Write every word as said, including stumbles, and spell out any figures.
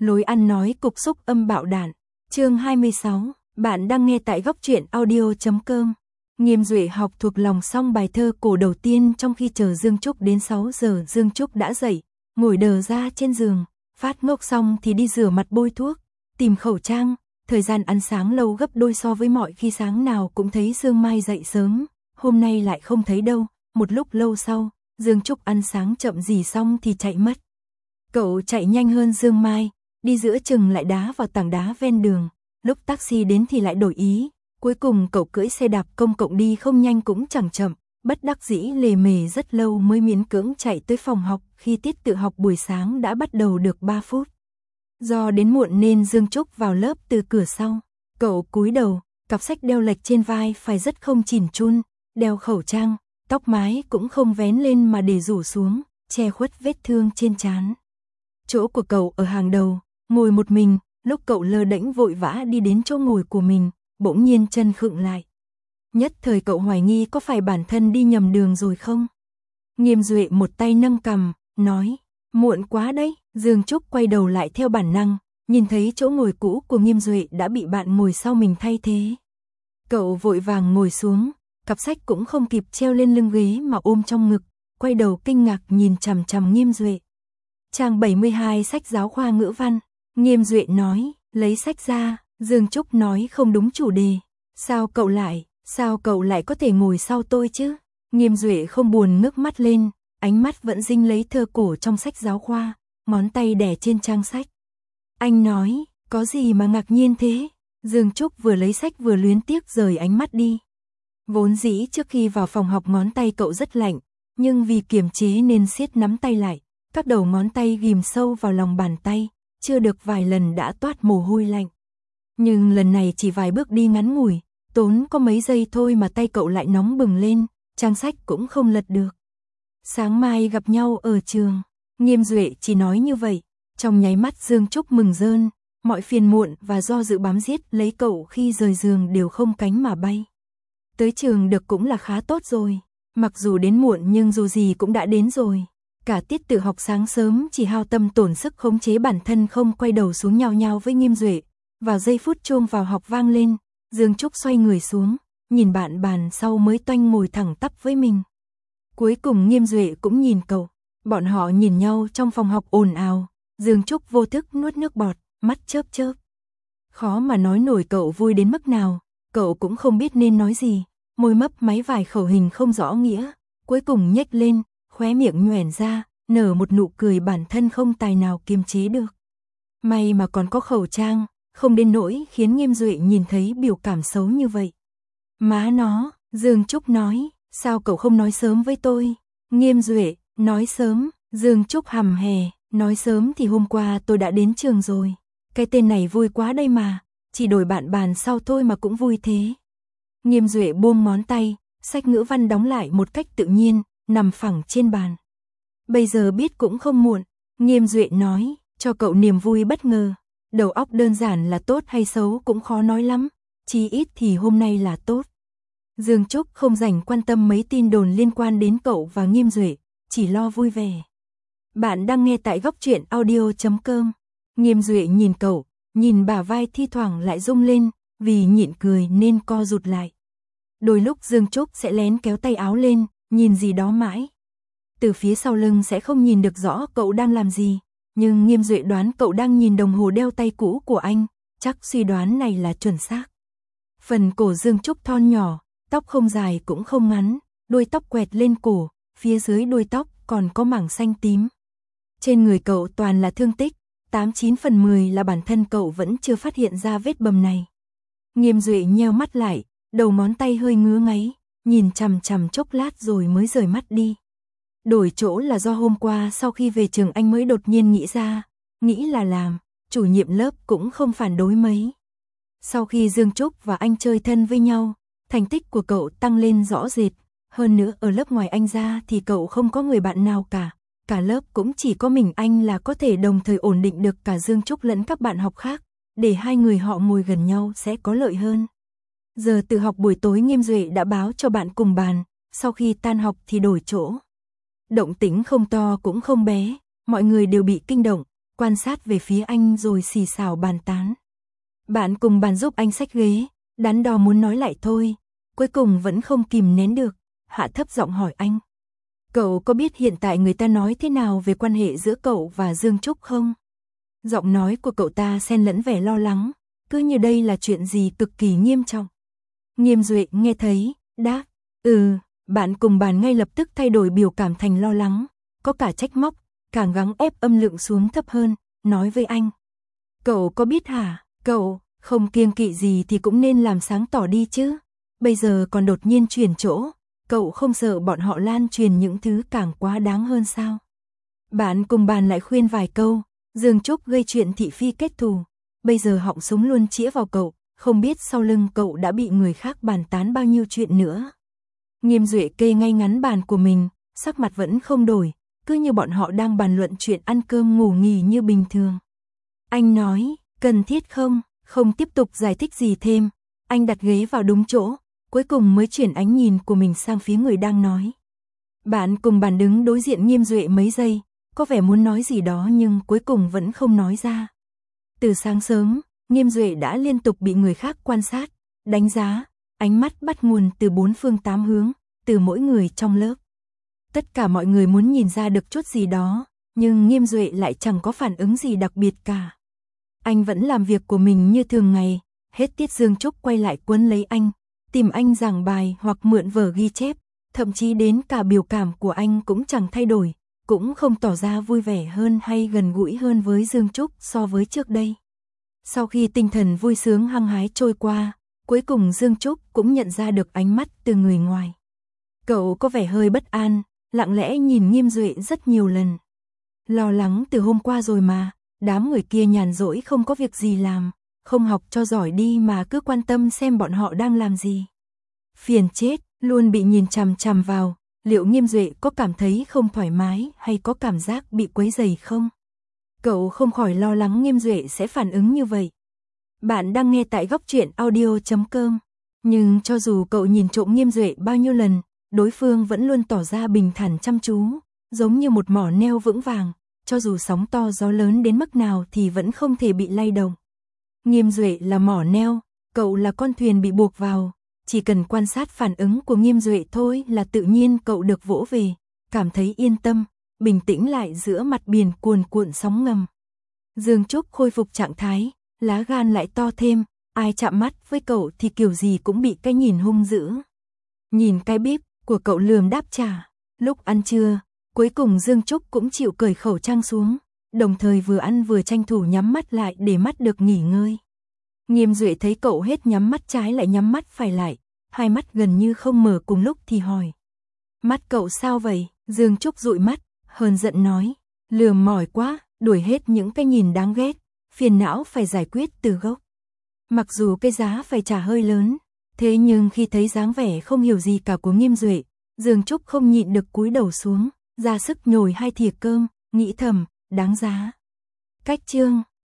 Lối ăn nói cục xúc âm bạo đản. Chương hai mươi sáu, bạn đang nghe tại góc truyện audio chấm com. Nghiêm Duệ học thuộc lòng xong bài thơ cổ đầu tiên trong khi chờ Dương Trúc đến sáu giờ. Dương Trúc đã dậy, ngồi đờ ra trên giường, phát ngốc xong thì đi rửa mặt bôi thuốc, tìm khẩu trang. Thời gian ăn sáng lâu gấp đôi so với mọi khi, sáng nào cũng thấy Dương Mai dậy sớm, hôm nay lại không thấy đâu. Một lúc lâu sau, Dương Trúc ăn sáng chậm gì xong thì chạy mất. Cậu chạy nhanh hơn Dương Mai, đi giữa chừng lại đá vào tảng đá ven đường, lúc taxi đến thì lại đổi ý. Cuối cùng cậu cưỡi xe đạp công cộng đi không nhanh cũng chẳng chậm, bất đắc dĩ lề mề rất lâu mới miễn cưỡng chạy tới phòng học. Khi tiết tự học buổi sáng đã bắt đầu được ba phút. Do đến muộn nên Dương Trúc vào lớp từ cửa sau. Cậu cúi đầu, cặp sách đeo lệch trên vai phải rất không chỉn chun, đeo khẩu trang, tóc mái cũng không vén lên mà để rủ xuống, che khuất vết thương trên trán. Chỗ của cậu ở hàng đầu, ngồi một mình. Lúc cậu lơ đễnh vội vã đi đến chỗ ngồi của mình, bỗng nhiên chân khựng lại. Nhất thời cậu hoài nghi có phải bản thân đi nhầm đường rồi không. Nghiêm Duệ một tay nâng cằm, nói, muộn quá đấy. Dương Trúc quay đầu lại theo bản năng, nhìn thấy chỗ ngồi cũ của Nghiêm Duệ đã bị bạn ngồi sau mình thay thế. Cậu vội vàng ngồi xuống, cặp sách cũng không kịp treo lên lưng ghế mà ôm trong ngực, quay đầu kinh ngạc nhìn chằm chằm Nghiêm Duệ. Trang bảy mươi hai sách giáo khoa ngữ văn. Nghiêm Duệ nói, lấy sách ra. Dương Trúc nói không đúng chủ đề. Sao cậu lại, sao cậu lại có thể ngồi sau tôi chứ? Nghiêm Duệ không buồn ngước mắt lên, ánh mắt vẫn dinh lấy thơ cổ trong sách giáo khoa, ngón tay đè trên trang sách. Anh nói, có gì mà ngạc nhiên thế? Dương Trúc vừa lấy sách vừa luyến tiếc rời ánh mắt đi. Vốn dĩ trước khi vào phòng học ngón tay cậu rất lạnh, nhưng vì kiềm chế nên siết nắm tay lại, các đầu ngón tay ghim sâu vào lòng bàn tay, chưa được vài lần đã toát mồ hôi lạnh. Nhưng lần này chỉ vài bước đi ngắn ngủi, tốn có mấy giây thôi mà tay cậu lại nóng bừng lên, trang sách cũng không lật được. Sáng mai gặp nhau ở trường. Nghiêm Duệ chỉ nói như vậy, trong nháy mắt Dương Trúc mừng rơn, mọi phiền muộn và do dự bám giết lấy cậu khi rời giường đều không cánh mà bay. Tới trường được cũng là khá tốt rồi, mặc dù đến muộn nhưng dù gì cũng đã đến rồi. Cả tiết tự học sáng sớm chỉ hao tâm tổn sức khống chế bản thân không quay đầu xuống nhao nhao với Nghiêm Duệ. Vào giây phút chuông vào học vang lên, Dương Trúc xoay người xuống, nhìn bạn bàn sau mới toanh ngồi thẳng tắp với mình. Cuối cùng Nghiêm Duệ cũng nhìn cậu, bọn họ nhìn nhau trong phòng học ồn ào, Dương Trúc vô thức nuốt nước bọt, mắt chớp chớp. Khó mà nói nổi cậu vui đến mức nào, cậu cũng không biết nên nói gì, môi mấp máy vài khẩu hình không rõ nghĩa, cuối cùng nhếch lên, khóe miệng nhoẻn ra, nở một nụ cười bản thân không tài nào kiềm chế được. May mà còn có khẩu trang, không đến nỗi khiến Nghiêm Duệ nhìn thấy biểu cảm xấu như vậy. Má nó, Dương Trúc nói, sao cậu không nói sớm với tôi? Nghiêm Duệ, nói sớm. Dương Trúc hầm hè, nói sớm thì hôm qua tôi đã đến trường rồi. Cái tên này vui quá đây mà, chỉ đổi bạn bàn sau thôi mà cũng vui thế. Nghiêm Duệ buông ngón tay, sách ngữ văn đóng lại một cách tự nhiên, nằm phẳng trên bàn. Bây giờ biết cũng không muộn, Nghiêm Duệ nói, cho cậu niềm vui bất ngờ. Đầu óc đơn giản là tốt hay xấu cũng khó nói lắm, chí ít thì hôm nay là tốt. Dương Trúc không rảnh quan tâm mấy tin đồn liên quan đến cậu và Nghiêm Duệ, chỉ lo vui vẻ. Bạn đang nghe tại góc truyện audio chấm com. Nghiêm Duệ nhìn cậu, nhìn bả vai thi thoảng lại rung lên, vì nhịn cười nên co rụt lại. Đôi lúc Dương Trúc sẽ lén kéo tay áo lên, nhìn gì đó mãi. Từ phía sau lưng sẽ không nhìn được rõ cậu đang làm gì, nhưng Nghiêm Duệ đoán cậu đang nhìn đồng hồ đeo tay cũ của anh, chắc suy đoán này là chuẩn xác. Phần cổ Dương Trúc thon nhỏ, tóc không dài cũng không ngắn, đuôi tóc quẹt lên cổ, phía dưới đuôi tóc còn có mảng xanh tím. Trên người cậu toàn là thương tích, tám chín phần mười là bản thân cậu vẫn chưa phát hiện ra vết bầm này. Nghiêm Duệ nheo mắt lại, đầu ngón tay hơi ngứa ngáy, nhìn chằm chằm chốc lát rồi mới rời mắt đi. Đổi chỗ là do hôm qua sau khi về trường anh mới đột nhiên nghĩ ra, nghĩ là làm, chủ nhiệm lớp cũng không phản đối mấy. Sau khi Dương Trúc và anh chơi thân với nhau, thành tích của cậu tăng lên rõ rệt, hơn nữa ở lớp ngoài anh ra thì cậu không có người bạn nào cả, cả lớp cũng chỉ có mình anh là có thể đồng thời ổn định được cả Dương Trúc lẫn các bạn học khác, để hai người họ ngồi gần nhau sẽ có lợi hơn. Giờ tự học buổi tối Nghiêm Duệ đã báo cho bạn cùng bàn, sau khi tan học thì đổi chỗ. Động tĩnh không to cũng không bé, mọi người đều bị kinh động, quan sát về phía anh rồi xì xào bàn tán. Bạn cùng bàn giúp anh xách ghế, đắn đo muốn nói lại thôi, cuối cùng vẫn không kìm nén được, hạ thấp giọng hỏi anh. Cậu có biết hiện tại người ta nói thế nào về quan hệ giữa cậu và Dương Trúc không? Giọng nói của cậu ta xen lẫn vẻ lo lắng, cứ như đây là chuyện gì cực kỳ nghiêm trọng. Nghiêm Duệ nghe thấy, đáp, ừ, bạn cùng bàn ngay lập tức thay đổi biểu cảm thành lo lắng, có cả trách móc, càng gắng ép âm lượng xuống thấp hơn, nói với anh. Cậu có biết hả, cậu, không kiêng kỵ gì thì cũng nên làm sáng tỏ đi chứ, bây giờ còn đột nhiên chuyển chỗ, cậu không sợ bọn họ lan truyền những thứ càng quá đáng hơn sao? Bạn cùng bàn lại khuyên vài câu, Dương Trúc gây chuyện thị phi kết thù, bây giờ họng súng luôn chĩa vào cậu, không biết sau lưng cậu đã bị người khác bàn tán bao nhiêu chuyện nữa. Nghiêm Duệ kê ngay ngắn bàn của mình, sắc mặt vẫn không đổi, cứ như bọn họ đang bàn luận chuyện ăn cơm ngủ nghỉ như bình thường. Anh nói, cần thiết không, không tiếp tục giải thích gì thêm, anh đặt ghế vào đúng chỗ, cuối cùng mới chuyển ánh nhìn của mình sang phía người đang nói. Bạn cùng bàn đứng đối diện Nghiêm Duệ mấy giây, có vẻ muốn nói gì đó nhưng cuối cùng vẫn không nói ra. Từ sáng sớm, Nghiêm Duệ đã liên tục bị người khác quan sát, đánh giá, ánh mắt bắt nguồn từ bốn phương tám hướng, từ mỗi người trong lớp. Tất cả mọi người muốn nhìn ra được chút gì đó, nhưng Nghiêm Duệ lại chẳng có phản ứng gì đặc biệt cả. Anh vẫn làm việc của mình như thường ngày, hết tiết Dương Trúc quay lại quấn lấy anh, tìm anh giảng bài hoặc mượn vở ghi chép, thậm chí đến cả biểu cảm của anh cũng chẳng thay đổi, cũng không tỏ ra vui vẻ hơn hay gần gũi hơn với Dương Trúc so với trước đây. Sau khi tinh thần vui sướng hăng hái trôi qua, cuối cùng Dương Trúc cũng nhận ra được ánh mắt từ người ngoài. Cậu có vẻ hơi bất an, lặng lẽ nhìn Nghiêm Duệ rất nhiều lần. Lo lắng từ hôm qua rồi mà, đám người kia nhàn rỗi không có việc gì làm, không học cho giỏi đi mà cứ quan tâm xem bọn họ đang làm gì. Phiền chết, luôn bị nhìn chằm chằm vào, liệu Nghiêm Duệ có cảm thấy không thoải mái hay có cảm giác bị quấy rầy không? Cậu không khỏi lo lắng Nghiêm Duệ sẽ phản ứng như vậy. Bạn đang nghe tại góc truyện audio chấm com, nhưng cho dù cậu nhìn trộm Nghiêm Duệ bao nhiêu lần, đối phương vẫn luôn tỏ ra bình thản chăm chú, giống như một mỏ neo vững vàng, cho dù sóng to gió lớn đến mức nào thì vẫn không thể bị lay động. Nghiêm Duệ là mỏ neo, cậu là con thuyền bị buộc vào, chỉ cần quan sát phản ứng của Nghiêm Duệ thôi là tự nhiên cậu được vỗ về, cảm thấy yên tâm, bình tĩnh lại giữa mặt biển cuồn cuộn sóng ngầm. Dương Trúc khôi phục trạng thái, lá gan lại to thêm, ai chạm mắt với cậu thì kiểu gì cũng bị cái nhìn hung dữ. Nhìn cái bíp của cậu lườm đáp trả, lúc ăn trưa, cuối cùng Dương Trúc cũng chịu cởi khẩu trang xuống, đồng thời vừa ăn vừa tranh thủ nhắm mắt lại để mắt được nghỉ ngơi. Nghiêm Duệ thấy cậu hết nhắm mắt trái lại nhắm mắt phải lại, hai mắt gần như không mở cùng lúc thì hỏi. Mắt cậu sao vậy? Dương Trúc dụi mắt, hờn giận nói, lườm mỏi quá, đuổi hết những cái nhìn đáng ghét, phiền não phải giải quyết từ gốc. Mặc dù cái giá phải trả hơi lớn, thế nhưng khi thấy dáng vẻ không hiểu gì cả của Nghiêm Duệ, Dương Trúc không nhịn được cúi đầu xuống, ra sức nhồi hai thìa cơm, nghĩ thầm, đáng giá. Cách chương